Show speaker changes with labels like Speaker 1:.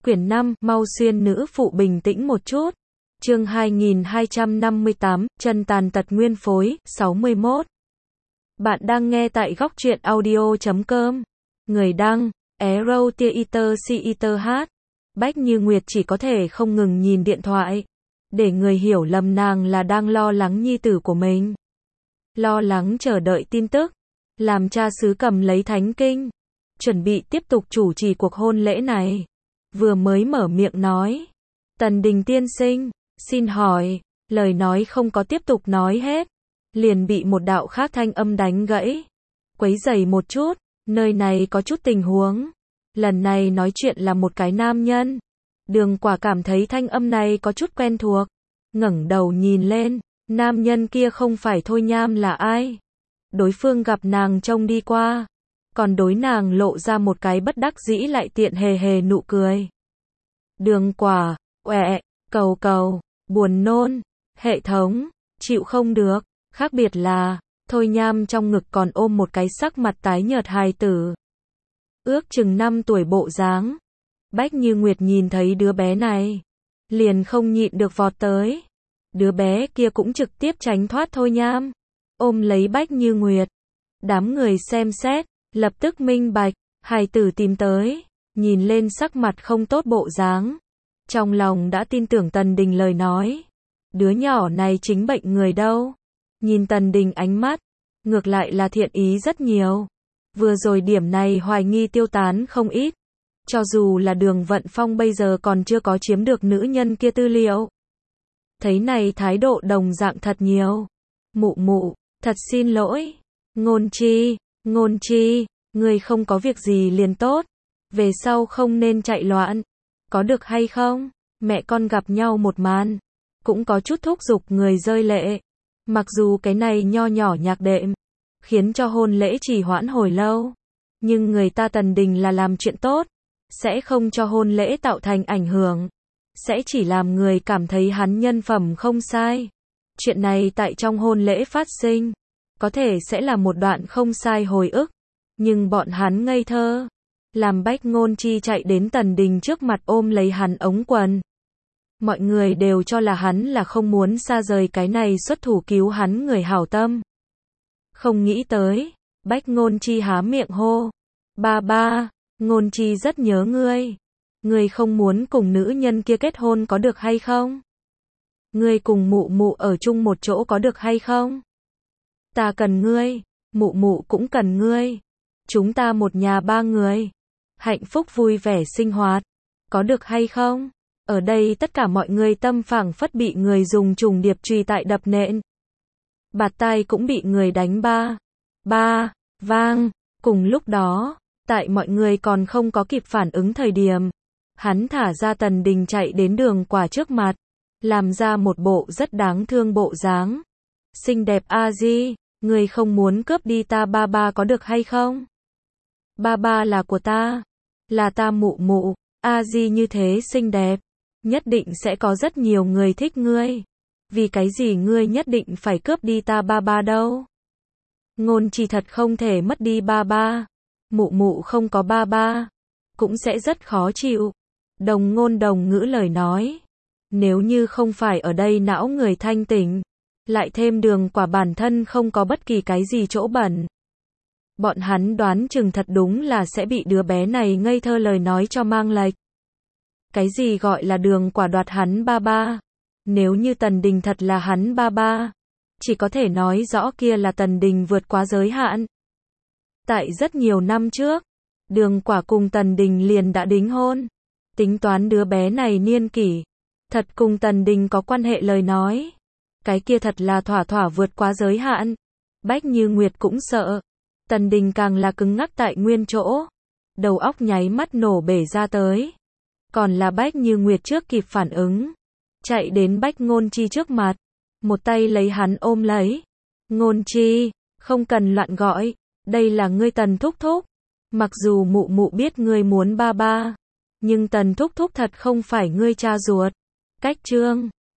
Speaker 1: Quyển 5, mau xuyên nữ phụ bình tĩnh một chút. Chương 2258, chân tàn tật nguyên phối, 61. Bạn đang nghe tại góc truyện audio.com. Người đăng, Arrow Theater CETH. Bách Như Nguyệt chỉ có thể không ngừng nhìn điện thoại, để người hiểu lầm nàng là đang lo lắng nhi tử của mình. Lo lắng chờ đợi tin tức, làm cha xứ cầm lấy thánh kinh, chuẩn bị tiếp tục chủ trì cuộc hôn lễ này. Vừa mới mở miệng nói, Tần Đình tiên sinh, xin hỏi, lời nói không có tiếp tục nói hết, liền bị một đạo khác thanh âm đánh gãy. Quấy rầy một chút, nơi này có chút tình huống. Lần này nói chuyện là một cái nam nhân. Đường Quả cảm thấy thanh âm này có chút quen thuộc, ngẩng đầu nhìn lên, nam nhân kia không phải Thôi Nham là ai? Đối phương gặp nàng trông đi qua, còn đối nàng lộ ra một cái bất đắc dĩ lại tiện hề hề nụ cười. Đường Quả, uệ, cầu, buồn nôn, hệ thống, chịu không được, khác biệt là, Thôi Nham trong ngực còn ôm một cái sắc mặt tái nhợt hài tử. Ước chừng 5 tuổi bộ dáng. Bách Như Nguyệt nhìn thấy đứa bé này, liền không nhịn được vọt tới. Đứa bé kia cũng trực tiếp tránh thoát Thôi Nham, ôm lấy Bách Như Nguyệt. Đám người xem xét, lập tức minh bạch, hài tử tìm tới, nhìn lên sắc mặt không tốt bộ dáng. Trong lòng đã tin tưởng Tần Đình lời nói. Đứa nhỏ này chính bệnh người đâu. Nhìn Tần Đình ánh mắt, ngược lại là thiện ý rất nhiều. Vừa rồi điểm này hoài nghi tiêu tán không ít. Cho dù là Đường Vận Phong bây giờ còn chưa có chiếm được nữ nhân kia tư liệu. Thấy này thái độ đồng dạng thật nhiều. Mụ, thật xin lỗi. Ngôn chi, người không có việc gì liền tốt. Về sau không nên chạy loạn. Có được hay không? Mẹ con gặp nhau một màn, cũng có chút thúc giục người rơi lệ. Mặc dù cái này nho nhỏ nhạc đệm, khiến cho hôn lễ trì hoãn hồi lâu. Nhưng người ta Tần Đình là làm chuyện tốt, sẽ không cho hôn lễ tạo thành ảnh hưởng. Sẽ chỉ làm người cảm thấy hắn nhân phẩm không sai. Chuyện này tại trong hôn lễ phát sinh, có thể sẽ là một đoạn không sai hồi ức. Nhưng bọn hắn ngây thơ, làm Bách Ngôn Chi chạy đến Tần Đình trước mặt ôm lấy hắn ống quần. Mọi người đều cho là hắn là không muốn xa rời cái này xuất thủ cứu hắn người hảo tâm. Không nghĩ tới, Bách Ngôn Chi há miệng hô. Ba, Ngôn Chi rất nhớ ngươi. Ngươi không muốn cùng nữ nhân kia kết hôn có được hay không? Ngươi cùng mụ ở chung một chỗ có được hay không? Ta cần ngươi, mụ cũng cần ngươi. Chúng ta một nhà 3 người. Hạnh phúc vui vẻ sinh hoạt. Có được hay không? Ở đây tất cả mọi người tâm phảng phất bị người dùng trùng điệp truy tại đập nện. Bạt tai cũng bị người đánh vang. Cùng lúc đó, tại mọi người còn không có kịp phản ứng thời điểm, hắn thả ra Tần Đình chạy đến Đường Quả trước mặt, làm ra một bộ rất đáng thương bộ dáng. Xinh đẹp a di, người không muốn cướp đi ta ba có được hay không? Ba là của ta, là ta mụ, a di như thế xinh đẹp, nhất định sẽ có rất nhiều người thích ngươi. Vì cái gì ngươi nhất định phải cướp đi ta ba đâu? Ngôn Chi thật không thể mất đi ba. Mụ không có ba, cũng sẽ rất khó chịu. Đồng ngôn đồng ngữ lời nói. Nếu như không phải ở đây não người thanh tỉnh, lại thêm Đường Quả bản thân không có bất kỳ cái gì chỗ bẩn. Bọn hắn đoán chừng thật đúng là sẽ bị đứa bé này ngây thơ lời nói cho mang lệch. Cái gì gọi là Đường Quả đoạt hắn ba? Nếu như Tần Đình thật là hắn ba, chỉ có thể nói rõ kia là Tần Đình vượt quá giới hạn. Tại rất nhiều năm trước, Đường Quả cùng Tần Đình liền đã đính hôn. Tính toán đứa bé này niên kỷ, thật cùng Tần Đình có quan hệ lời nói. Cái kia thật là thỏa vượt quá giới hạn. Bách Như Nguyệt cũng sợ. Tần Đình càng là cứng ngắc tại nguyên chỗ. Đầu óc nháy mắt nổ bể ra tới. Còn là Bách Như Nguyệt trước kịp phản ứng. Chạy đến Bách Ngôn Chi trước mặt. Một tay lấy hắn ôm lấy. Ngôn Chi, không cần loạn gọi. Đây là ngươi Tần thúc thúc. Mặc dù mụ biết ngươi muốn ba. Nhưng Tần thúc thúc thật không phải ngươi cha ruột. Cách chương